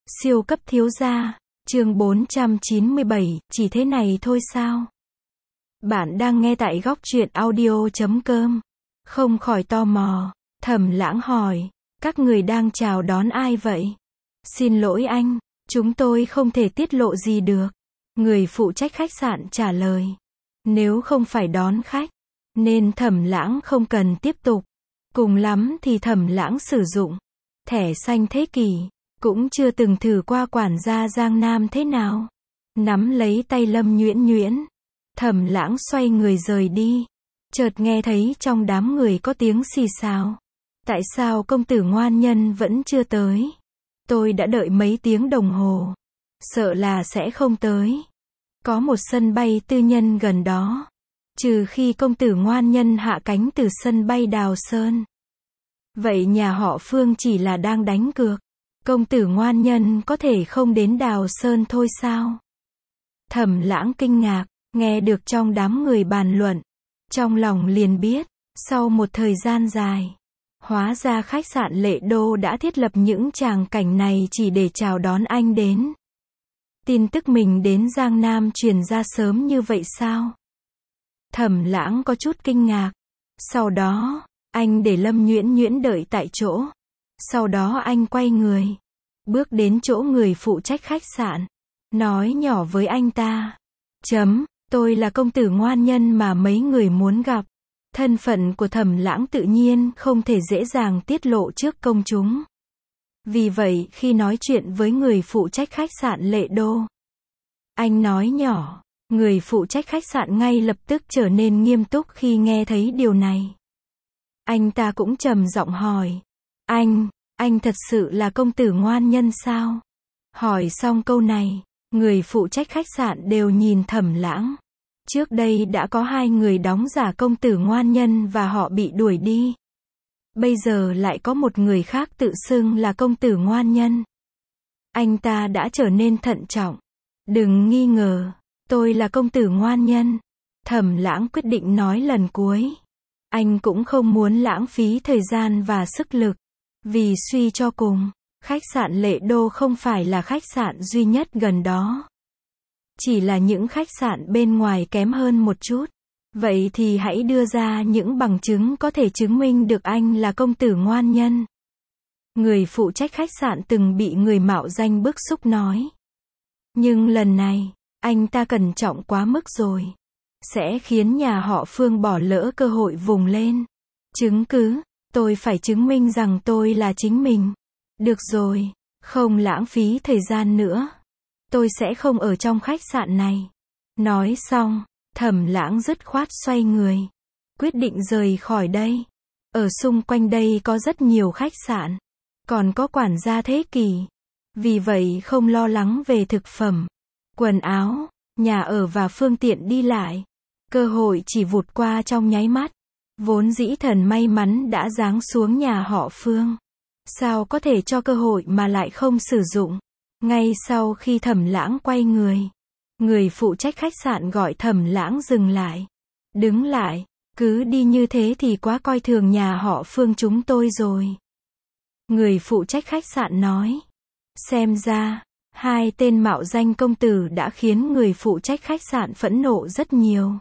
Siêu cấp thiếu gia, chương 497, chỉ thế này thôi sao? Bạn đang nghe tại góc truyện audio.com. Không khỏi tò mò, Thẩm Lãng hỏi, các người đang chào đón ai vậy? Xin lỗi anh, chúng tôi không thể tiết lộ gì được. Người phụ trách khách sạn trả lời. Nếu không phải đón khách, nên Thẩm Lãng không cần tiếp tục. Cùng lắm thì Thẩm Lãng sử dụng thẻ xanh thế kỷ. Cũng chưa từng thử qua quản gia Giang Nam thế nào. Nắm lấy tay Lâm Nhuyễn Nhuyễn, Thẩm Lãng xoay người rời đi. Chợt nghe thấy trong đám người có tiếng xì xào. Tại sao công tử ngoan nhân vẫn chưa tới? Tôi đã đợi mấy tiếng đồng hồ. Sợ là sẽ không tới. Có một sân bay tư nhân gần đó. Trừ khi công tử ngoan nhân hạ cánh từ sân bay Đào Sơn. Vậy nhà họ Phương chỉ là đang đánh cược. Công tử ngoan nhân có thể không đến Đào Sơn thôi sao? Thẩm Lãng kinh ngạc, nghe được trong đám người bàn luận. Trong lòng liền biết, sau một thời gian dài, hóa ra khách sạn Lệ Đô đã thiết lập những tràng cảnh này chỉ để chào đón anh đến. Tin tức mình đến Giang Nam truyền ra sớm như vậy sao? Thẩm Lãng có chút kinh ngạc. Sau đó, anh để Lâm Nhuyễn Nhuyễn đợi tại chỗ. Sau đó anh quay người, bước đến chỗ người phụ trách khách sạn, nói nhỏ với anh ta. Tôi là công tử ngoan nhân mà mấy người muốn gặp. Thân phận của Thẩm Lãng tự nhiên không thể dễ dàng tiết lộ trước công chúng. Vì vậy khi nói chuyện với người phụ trách khách sạn Lệ Đô, anh nói nhỏ, người phụ trách khách sạn ngay lập tức trở nên nghiêm túc khi nghe thấy điều này. Anh ta cũng trầm giọng hỏi. Anh thật sự là công tử ngoan nhân sao? Hỏi xong câu này, người phụ trách khách sạn đều nhìn Thẩm Lãng. Trước đây đã có 2 người đóng giả công tử ngoan nhân và họ bị đuổi đi. Bây giờ lại có một người khác tự xưng là công tử ngoan nhân. Anh ta đã trở nên thận trọng. Đừng nghi ngờ, tôi là công tử ngoan nhân. Thẩm Lãng quyết định nói lần cuối. Anh cũng không muốn lãng phí thời gian và sức lực. Vì suy cho cùng, khách sạn Lệ Đô không phải là khách sạn duy nhất gần đó. Chỉ là những khách sạn bên ngoài kém hơn một chút. Vậy thì hãy đưa ra những bằng chứng có thể chứng minh được anh là công tử ngoan nhân. Người phụ trách khách sạn từng bị người mạo danh bức xúc nói. Nhưng lần này, anh ta cẩn trọng quá mức rồi. Sẽ khiến nhà họ Phương bỏ lỡ cơ hội vùng lên. Chứng cứ. Tôi phải chứng minh rằng tôi là chính mình. Được rồi, không lãng phí thời gian nữa. Tôi sẽ không ở trong khách sạn này. Nói xong, Thẩm Lãng dứt khoát xoay người. Quyết định rời khỏi đây. Ở xung quanh đây có rất nhiều khách sạn. Còn có quản gia thế kỷ. Vì vậy không lo lắng về thực phẩm, quần áo, nhà ở và phương tiện đi lại. Cơ hội chỉ vụt qua trong nháy mắt. Vốn dĩ thần may mắn đã giáng xuống nhà họ Phương. Sao có thể cho cơ hội mà lại không sử dụng? Ngay sau khi Thẩm Lãng quay người, người phụ trách khách sạn gọi Thẩm Lãng dừng lại. Đứng lại, cứ đi như thế thì quá coi thường nhà họ Phương chúng tôi rồi. Người phụ trách khách sạn nói. Xem ra, 2 tên mạo danh công tử đã khiến người phụ trách khách sạn phẫn nộ rất nhiều.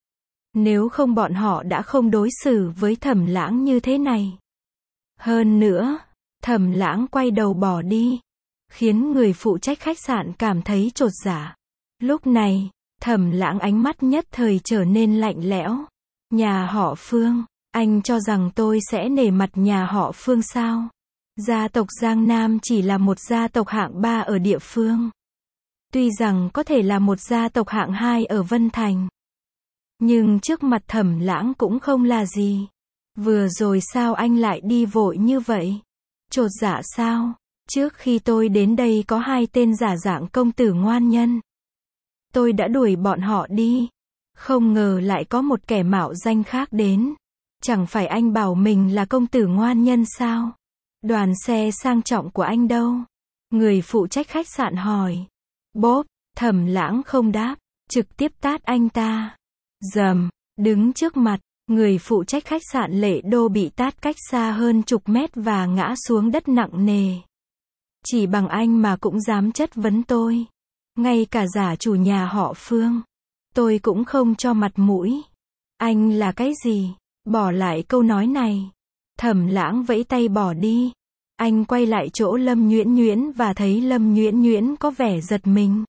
Nếu không bọn họ đã không đối xử với Thẩm Lãng như thế này. Hơn nữa, Thẩm Lãng quay đầu bỏ đi, khiến người phụ trách khách sạn cảm thấy chột dạ. Lúc này, Thẩm Lãng ánh mắt nhất thời trở nên lạnh lẽo. Nhà họ Phương, anh cho rằng tôi sẽ nể mặt nhà họ Phương sao? Gia tộc Giang Nam chỉ là một gia tộc hạng 3 ở địa phương. Tuy rằng có thể là một gia tộc hạng 2 ở Vân Thành. Nhưng trước mặt Thẩm Lãng cũng không là gì. Vừa rồi sao anh lại đi vội như vậy? Chột dạ sao? Trước khi tôi đến đây có 2 tên giả dạng công tử ngoan nhân. Tôi đã đuổi bọn họ đi. Không ngờ lại có một kẻ mạo danh khác đến. Chẳng phải anh bảo mình là công tử ngoan nhân sao? Đoàn xe sang trọng của anh đâu? Người phụ trách khách sạn hỏi. Bốp, Thẩm Lãng không đáp, trực tiếp tát anh ta. Rầm, đứng trước mặt, người phụ trách khách sạn Lệ Đô bị tát cách xa hơn chục mét và ngã xuống đất nặng nề. Chỉ bằng anh mà cũng dám chất vấn tôi. Ngay cả giả chủ nhà họ Phương, tôi cũng không cho mặt mũi. Anh là cái gì? Bỏ lại câu nói này. Thẩm Lãng vẫy tay bỏ đi. Anh quay lại chỗ Lâm Nhuyễn Nhuyễn và thấy Lâm Nhuyễn Nhuyễn có vẻ giật mình.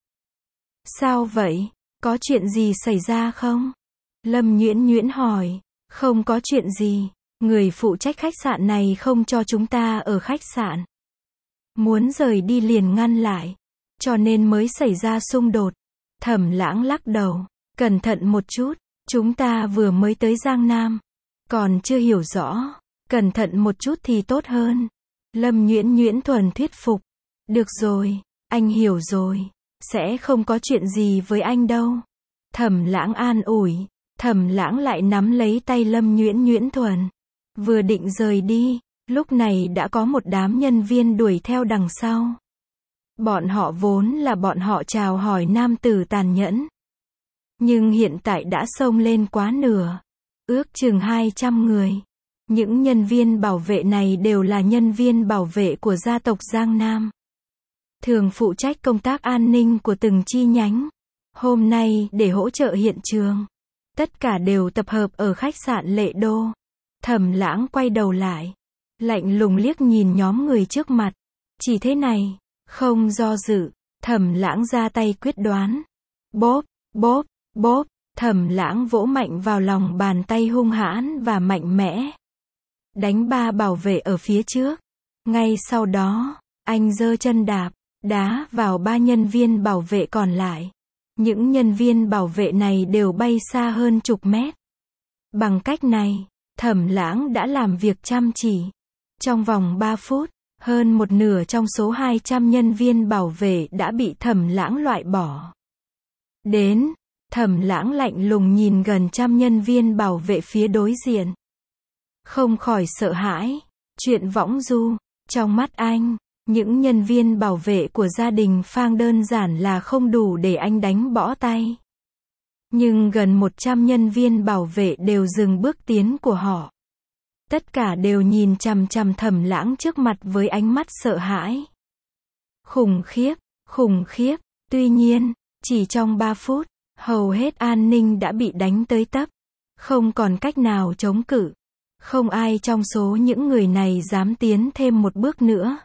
Sao vậy? Có chuyện gì xảy ra không? Lâm Nhuyễn Nhuyễn hỏi. Không có chuyện gì. Người phụ trách khách sạn này không cho chúng ta ở khách sạn. Muốn rời đi liền ngăn lại. Cho nên mới xảy ra xung đột. Thẩm Lãng lắc đầu. Cẩn thận một chút. Chúng ta vừa mới tới Giang Nam. Còn chưa hiểu rõ. Cẩn thận một chút thì tốt hơn. Lâm Nhuyễn Nhuyễn thuần thuyết phục. Được rồi, anh hiểu rồi. Sẽ không có chuyện gì với anh đâu. Thẩm Lãng an ủi. Thẩm Lãng lại nắm lấy tay Lâm Nhuyễn Nhuyễn thuần. Vừa định rời đi, lúc này đã có một đám nhân viên đuổi theo đằng sau. Bọn họ vốn là bọn họ chào hỏi nam tử tàn nhẫn. Nhưng hiện tại đã xông lên quá nửa. Ước chừng 200 người. Những nhân viên bảo vệ này đều là nhân viên bảo vệ của gia tộc Giang Nam. Thường phụ trách công tác an ninh của từng chi nhánh. Hôm nay, để hỗ trợ hiện trường, tất cả đều tập hợp ở khách sạn Lệ Đô. Thẩm Lãng quay đầu lại, lạnh lùng liếc nhìn nhóm người trước mặt. Chỉ thế này, không do dự, Thẩm Lãng ra tay quyết đoán. Bóp, bóp, bóp, Thẩm Lãng vỗ mạnh vào lòng bàn tay hung hãn và mạnh mẽ. Đánh ba bảo vệ ở phía trước. Ngay sau đó, anh giơ chân đá vào ba nhân viên bảo vệ còn lại. Những nhân viên bảo vệ này đều bay xa hơn chục mét. Bằng cách này, Thẩm Lãng đã làm việc chăm chỉ. Trong vòng 3 phút, hơn một nửa trong số 200 nhân viên bảo vệ đã bị Thẩm Lãng loại bỏ. Đến, Thẩm Lãng lạnh lùng nhìn gần trăm nhân viên bảo vệ phía đối diện. Không khỏi sợ hãi. Chuyện võng du. Trong mắt anh, những nhân viên bảo vệ của gia đình Phang đơn giản là không đủ để anh đánh bỏ tay. Nhưng gần 100 nhân viên bảo vệ đều dừng bước tiến của họ. Tất cả đều nhìn chằm chằm Thẩm Lãng trước mặt với ánh mắt sợ hãi. Khủng khiếp, khủng khiếp. Tuy nhiên, chỉ trong 3 phút, hầu hết an ninh đã bị đánh tới tấp. Không còn cách nào chống cự. Không ai trong số những người này dám tiến thêm một bước nữa.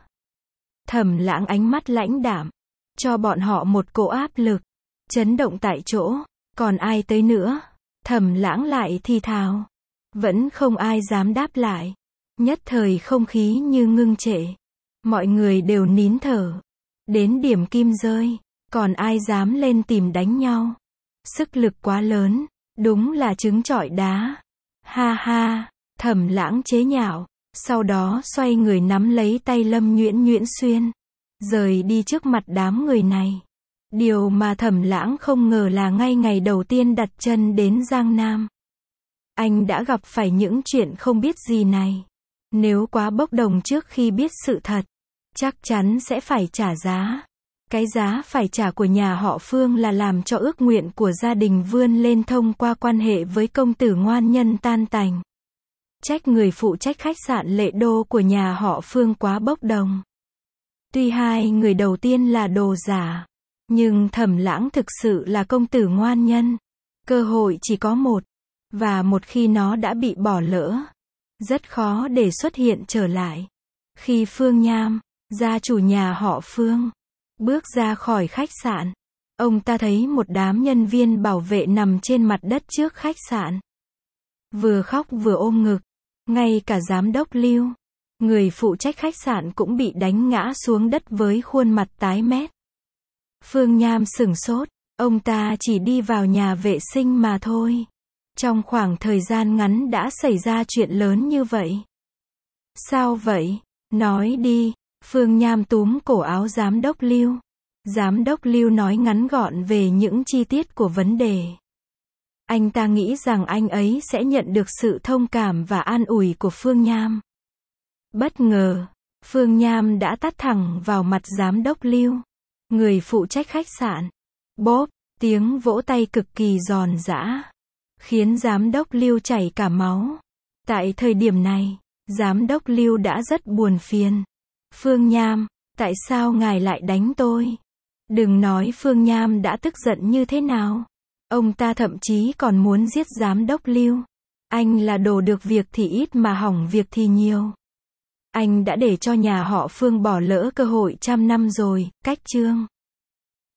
Thẩm Lãng ánh mắt lãnh đạm, cho bọn họ một cỗ áp lực, chấn động tại chỗ. Còn ai tới nữa? Thẩm Lãng lại thì thào. Vẫn không ai dám đáp lại. Nhất thời không khí như ngưng trệ. Mọi người đều nín thở. Đến điểm kim rơi, còn ai dám lên tìm đánh nhau? Sức lực quá lớn, đúng là trứng trọi đá. Ha ha. Thẩm Lãng chế nhạo, sau đó xoay người nắm lấy tay Lâm Nhuyễn Nhuyễn Xuyên, rời đi trước mặt đám người này. Điều mà Thẩm Lãng không ngờ là ngay ngày đầu tiên đặt chân đến Giang Nam, anh đã gặp phải những chuyện không biết gì này. Nếu quá bốc đồng trước khi biết sự thật, chắc chắn sẽ phải trả giá. Cái giá phải trả của nhà họ Phương là làm cho ước nguyện của gia đình vươn lên thông qua quan hệ với công tử ngoan nhân tan tành. Trách người phụ trách khách sạn Lệ Đô của nhà họ Phương quá bốc đồng. Tuy hai người đầu tiên là đồ giả, nhưng Thẩm Lãng thực sự là công tử ngoan nhân. Cơ hội chỉ có một, và một khi nó đã bị bỏ lỡ, rất khó để xuất hiện trở lại. Khi Phương Nham, gia chủ nhà họ Phương, bước ra khỏi khách sạn, ông ta thấy một đám nhân viên bảo vệ nằm trên mặt đất trước khách sạn. Vừa khóc vừa ôm ngực. Ngay cả giám đốc Lưu, người phụ trách khách sạn cũng bị đánh ngã xuống đất với khuôn mặt tái mét. Phương Nham sửng sốt, ông ta chỉ đi vào nhà vệ sinh mà thôi. Trong khoảng thời gian ngắn đã xảy ra chuyện lớn như vậy. Sao vậy? Nói đi. Phương Nham túm cổ áo giám đốc Lưu. Giám đốc Lưu nói ngắn gọn về những chi tiết của vấn đề. Anh ta nghĩ rằng anh ấy sẽ nhận được sự thông cảm và an ủi của Phương Nham. Bất ngờ, Phương Nham đã tát thẳng vào mặt giám đốc Lưu, người phụ trách khách sạn. Bóp, tiếng vỗ tay cực kỳ giòn giã, khiến giám đốc Lưu chảy cả máu. Tại thời điểm này, giám đốc Lưu đã rất buồn phiền. Phương Nham, Tại sao ngài lại đánh tôi? Đừng nói Phương Nham đã tức giận như thế nào. Ông ta thậm chí còn muốn giết giám đốc Lưu. Anh là đồ được việc thì ít mà hỏng việc thì nhiều. Anh đã để cho nhà họ Phương bỏ lỡ cơ hội trăm năm rồi, cách Trương.